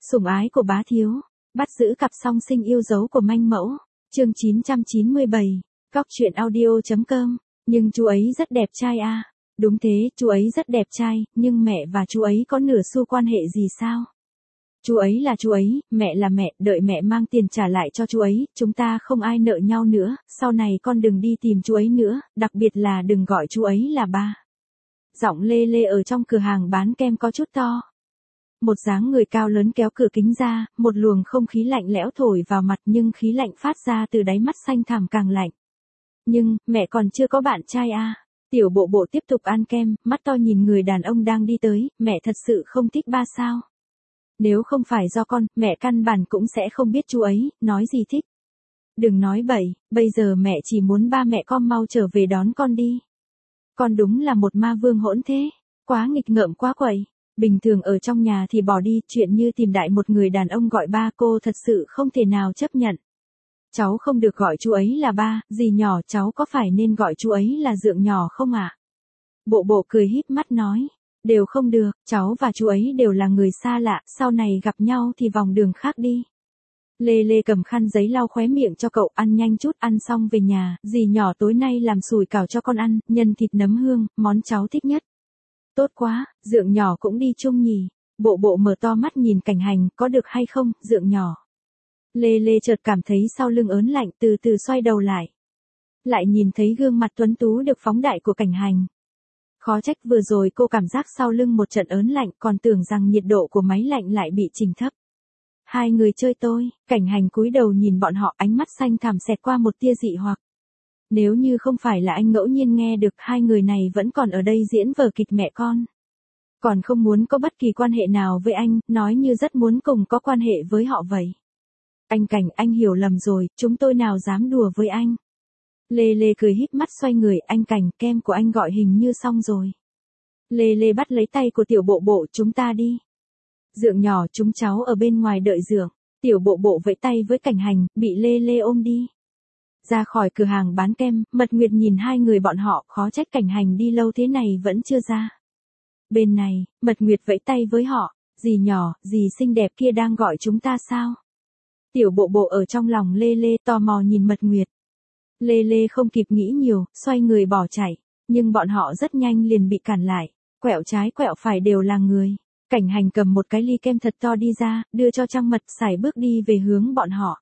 Sủng ái của bá thiếu, bắt giữ cặp song sinh yêu dấu của manh mẫu, chương 997, góc truyện audio.com, nhưng chú ấy rất đẹp trai à. Đúng thế, chú ấy rất đẹp trai, nhưng mẹ và chú ấy có nửa xu quan hệ gì sao? Chú ấy là chú ấy, mẹ là mẹ, đợi mẹ mang tiền trả lại cho chú ấy, chúng ta không ai nợ nhau nữa, sau này con đừng đi tìm chú ấy nữa, đặc biệt là đừng gọi chú ấy là ba. Giọng Lê Lê ở trong cửa hàng bán kem có chút to. Một dáng người cao lớn kéo cửa kính ra, một luồng không khí lạnh lẽo thổi vào mặt nhưng khí lạnh phát ra từ đáy mắt xanh thẳm càng lạnh. Nhưng, mẹ còn chưa có bạn trai à? Tiểu bộ bộ tiếp tục ăn kem, mắt to nhìn người đàn ông đang đi tới, mẹ thật sự không thích ba sao? Nếu không phải do con, mẹ căn bản cũng sẽ không biết chú ấy, nói gì thích. Đừng nói bậy, bây giờ mẹ chỉ muốn ba mẹ con mau trở về đón con đi. Con đúng là một ma vương hỗn thế, quá nghịch ngợm quá quậy. Bình thường ở trong nhà thì bỏ đi, chuyện như tìm đại một người đàn ông gọi ba cô thật sự không thể nào chấp nhận. Cháu không được gọi chú ấy là ba, dì nhỏ cháu có phải nên gọi chú ấy là dượng nhỏ không ạ? Bộ bộ cười híp mắt nói, đều không được, cháu và chú ấy đều là người xa lạ, sau này gặp nhau thì vòng đường khác đi. Lê Lê cầm khăn giấy lau khóe miệng cho cậu, ăn nhanh chút, ăn xong về nhà, dì nhỏ tối nay làm sủi cảo cho con ăn, nhân thịt nấm hương, món cháu thích nhất. Tốt quá, dượng nhỏ cũng đi chung nhỉ. Bộ bộ mở to mắt nhìn Cảnh Hành, có được hay không, dượng nhỏ. Lê Lê chợt cảm thấy sau lưng ớn lạnh, từ từ xoay đầu lại. Lại nhìn thấy gương mặt tuấn tú được phóng đại của Cảnh Hành. Khó trách vừa rồi cô cảm giác sau lưng một trận ớn lạnh, còn tưởng rằng nhiệt độ của máy lạnh lại bị chỉnh thấp. Hai người chơi tôi, Cảnh Hành cúi đầu nhìn bọn họ, ánh mắt xanh thẳm xẹt qua một tia dị hoặc. Nếu như không phải là anh ngẫu nhiên nghe được, hai người này vẫn còn ở đây diễn vở kịch mẹ con. Còn không muốn có bất kỳ quan hệ nào với anh, nói như rất muốn cùng có quan hệ với họ vậy. Anh Cảnh, anh hiểu lầm rồi, chúng tôi nào dám đùa với anh. Lê Lê cười híp mắt xoay người, anh Cảnh, kem của anh gọi hình như xong rồi. Lê Lê bắt lấy tay của tiểu bộ bộ, chúng ta đi. Dượng nhỏ, chúng cháu ở bên ngoài đợi dượng. Tiểu bộ bộ vẫy tay với Cảnh Hành, bị Lê Lê ôm đi. Ra khỏi cửa hàng bán kem, Mật Nguyệt nhìn hai người bọn họ, khó trách Cảnh Hành đi lâu thế này vẫn chưa ra. Bên này, Mật Nguyệt vẫy tay với họ, dì nhỏ, dì xinh đẹp kia đang gọi chúng ta sao? Tiểu bộ bộ ở trong lòng Lê Lê tò mò nhìn Mật Nguyệt. Lê Lê không kịp nghĩ nhiều, xoay người bỏ chạy, nhưng bọn họ rất nhanh liền bị cản lại, quẹo trái quẹo phải đều là người. Cảnh Hành cầm một cái ly kem thật to đi ra, đưa cho Trang Mật, sải bước đi về hướng bọn họ.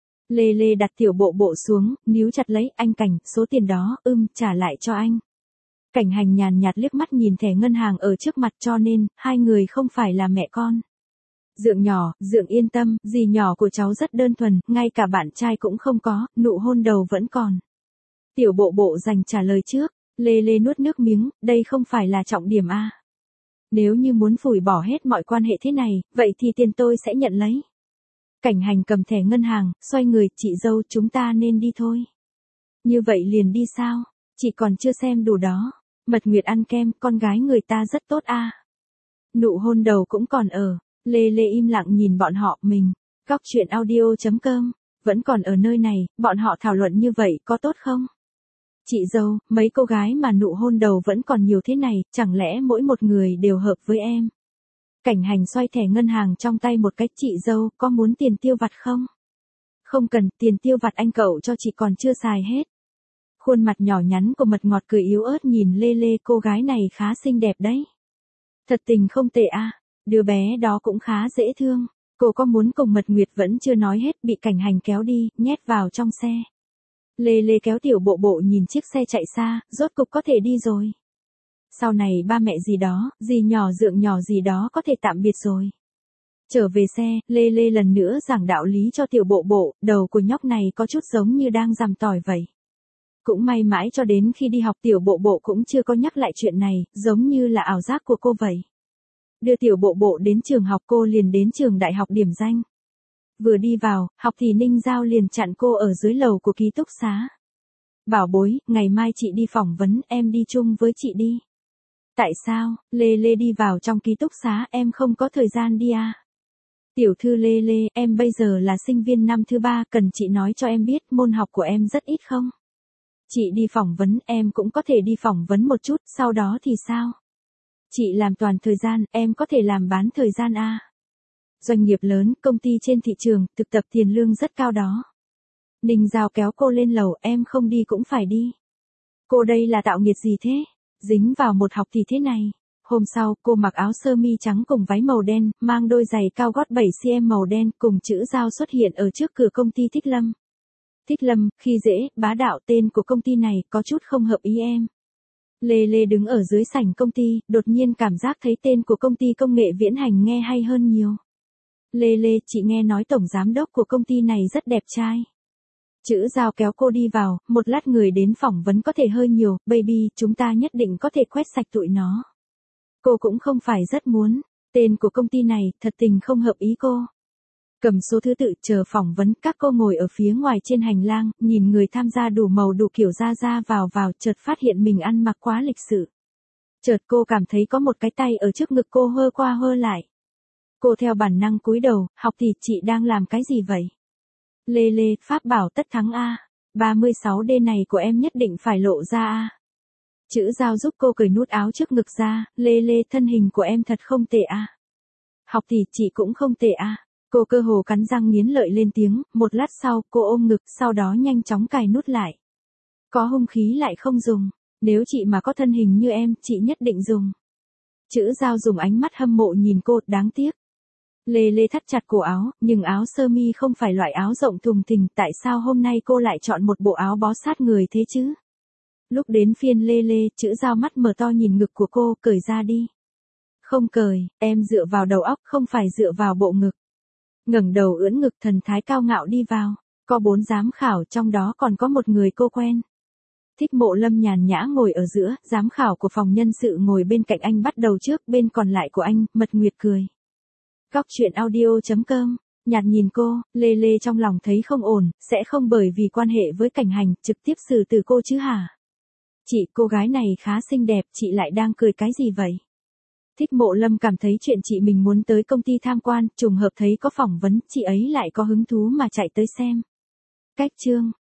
Lê Lê đặt tiểu bộ bộ xuống, níu chặt lấy, anh Cảnh, số tiền đó, trả lại cho anh. Cảnh Hành nhàn nhạt liếc mắt nhìn thẻ ngân hàng ở trước mặt, cho nên, hai người không phải là mẹ con. Dượng nhỏ, dượng yên tâm, dì nhỏ của cháu rất đơn thuần, ngay cả bạn trai cũng không có, nụ hôn đầu vẫn còn. Tiểu bộ bộ dành trả lời trước, Lê Lê nuốt nước miếng, đây không phải là trọng điểm à. Nếu như muốn phủi bỏ hết mọi quan hệ thế này, vậy thì tiền tôi sẽ nhận lấy. Cảnh Hành cầm thẻ ngân hàng, xoay người, chị dâu, chúng ta nên đi thôi. Như vậy liền đi sao? Chị còn chưa xem đủ đó. Mật Nguyệt ăn kem, con gái người ta rất tốt à. Nụ hôn đầu cũng còn ở. Lê Lê im lặng nhìn bọn họ, mình. Góc truyện audio.com, vẫn còn ở nơi này, bọn họ thảo luận như vậy có tốt không? Chị dâu, mấy cô gái mà nụ hôn đầu vẫn còn nhiều thế này, chẳng lẽ mỗi một người đều hợp với em? Cảnh Hành xoay thẻ ngân hàng trong tay một cái, chị dâu, có muốn tiền tiêu vặt không? Không cần, tiền tiêu vặt anh cậu cho chị còn chưa xài hết. Khuôn mặt nhỏ nhắn của Mật Ngọt cười yếu ớt nhìn Lê Lê, cô gái này khá xinh đẹp đấy. Thật tình không tệ à, đứa bé đó cũng khá dễ thương. Cô có muốn cùng Mật Nguyệt vẫn chưa nói hết, bị Cảnh Hành kéo đi, nhét vào trong xe. Lê Lê kéo tiểu bộ bộ nhìn chiếc xe chạy xa, rốt cục có thể đi rồi. Sau này ba mẹ gì đó, dì nhỏ dượng nhỏ gì đó có thể tạm biệt rồi. Trở về xe, Lê Lê lần nữa giảng đạo lý cho tiểu bộ bộ, đầu của nhóc này có chút giống như đang rằm tỏi vậy. Cũng may mãi cho đến khi đi học tiểu bộ bộ cũng chưa có nhắc lại chuyện này, giống như là ảo giác của cô vậy. Đưa tiểu bộ bộ đến trường học, cô liền đến trường đại học điểm danh. Vừa đi vào, học thì Ninh Giao liền chặn cô ở dưới lầu của ký túc xá. Bảo bối, ngày mai chị đi phỏng vấn, em đi chung với chị đi. Tại sao? Lê Lê đi vào trong ký túc xá, em không có thời gian đi à? Tiểu thư Lê Lê, em bây giờ là sinh viên năm thứ 3, cần chị nói cho em biết môn học của em rất ít không? Chị đi phỏng vấn, em cũng có thể đi phỏng vấn một chút, sau đó thì sao? Chị làm toàn thời gian, em có thể làm bán thời gian à? Doanh nghiệp lớn, công ty trên thị trường, thực tập tiền lương rất cao đó. Ninh Giao kéo cô lên lầu, em không đi cũng phải đi. Cô đây là tạo nghiệt gì thế? Dính vào một học thì thế này. Hôm sau, cô mặc áo sơ mi trắng cùng váy màu đen, mang đôi giày cao gót 7cm màu đen, cùng chữ Giao xuất hiện ở trước cửa công ty Thích Lâm. Thích Lâm, khi dễ, bá đạo, tên của công ty này có chút không hợp ý em. Lê Lê đứng ở dưới sảnh công ty, đột nhiên cảm giác thấy tên của công ty công nghệ viễn hành nghe hay hơn nhiều. Lê Lê, chị nghe nói tổng giám đốc của công ty này rất đẹp trai. Chữ Giao kéo cô đi vào, một lát người đến phỏng vấn có thể hơi nhiều, baby, chúng ta nhất định có thể quét sạch tụi nó. Cô cũng không phải rất muốn, tên của công ty này, thật tình không hợp ý cô. Cầm số thứ tự chờ phỏng vấn, các cô ngồi ở phía ngoài trên hành lang, nhìn người tham gia đủ màu đủ kiểu ra vào, chợt phát hiện mình ăn mặc quá lịch sự. Chợt cô cảm thấy có một cái tay ở trước ngực cô hơ qua hơ lại. Cô theo bản năng cúi đầu, học thì chị đang làm cái gì vậy? Lê Lê, pháp bảo tất thắng A. 36D này của em nhất định phải lộ ra A. Chữ Giao giúp cô cởi nút áo trước ngực ra, Lê Lê, thân hình của em thật không tệ A. Học thì chị cũng không tệ A. Cô cơ hồ cắn răng nghiến lợi lên tiếng, một lát sau, cô ôm ngực, sau đó nhanh chóng cài nút lại. Có hung khí lại không dùng, nếu chị mà có thân hình như em, chị nhất định dùng. Chữ Giao dùng ánh mắt hâm mộ nhìn cô, đáng tiếc. Lê Lê thắt chặt cổ áo, nhưng áo sơ mi không phải loại áo rộng thùng thình, tại sao hôm nay cô lại chọn một bộ áo bó sát người thế chứ? Lúc đến phiên Lê Lê, chữ Giao mắt mở to nhìn ngực của cô, cởi ra đi. Không cởi, em dựa vào đầu óc, không phải dựa vào bộ ngực. Ngẩng đầu ưỡn ngực, thần thái cao ngạo đi vào, có 4 giám khảo, trong đó còn có một người cô quen. Thích Mộ Lâm nhàn nhã ngồi ở giữa, giám khảo của phòng nhân sự ngồi bên cạnh anh bắt đầu trước, bên còn lại của anh, Mật Nguyệt cười. Góc truyện audio.com, nhạt nhìn cô, Lê Lê trong lòng thấy không ổn, sẽ không bởi vì quan hệ với Cảnh Hành, trực tiếp xử từ cô chứ hả? Chị, cô gái này khá xinh đẹp, chị lại đang cười cái gì vậy? Thích Mộ Lâm cảm thấy chuyện chị mình muốn tới công ty tham quan, trùng hợp thấy có phỏng vấn, chị ấy lại có hứng thú mà chạy tới xem. Cách chương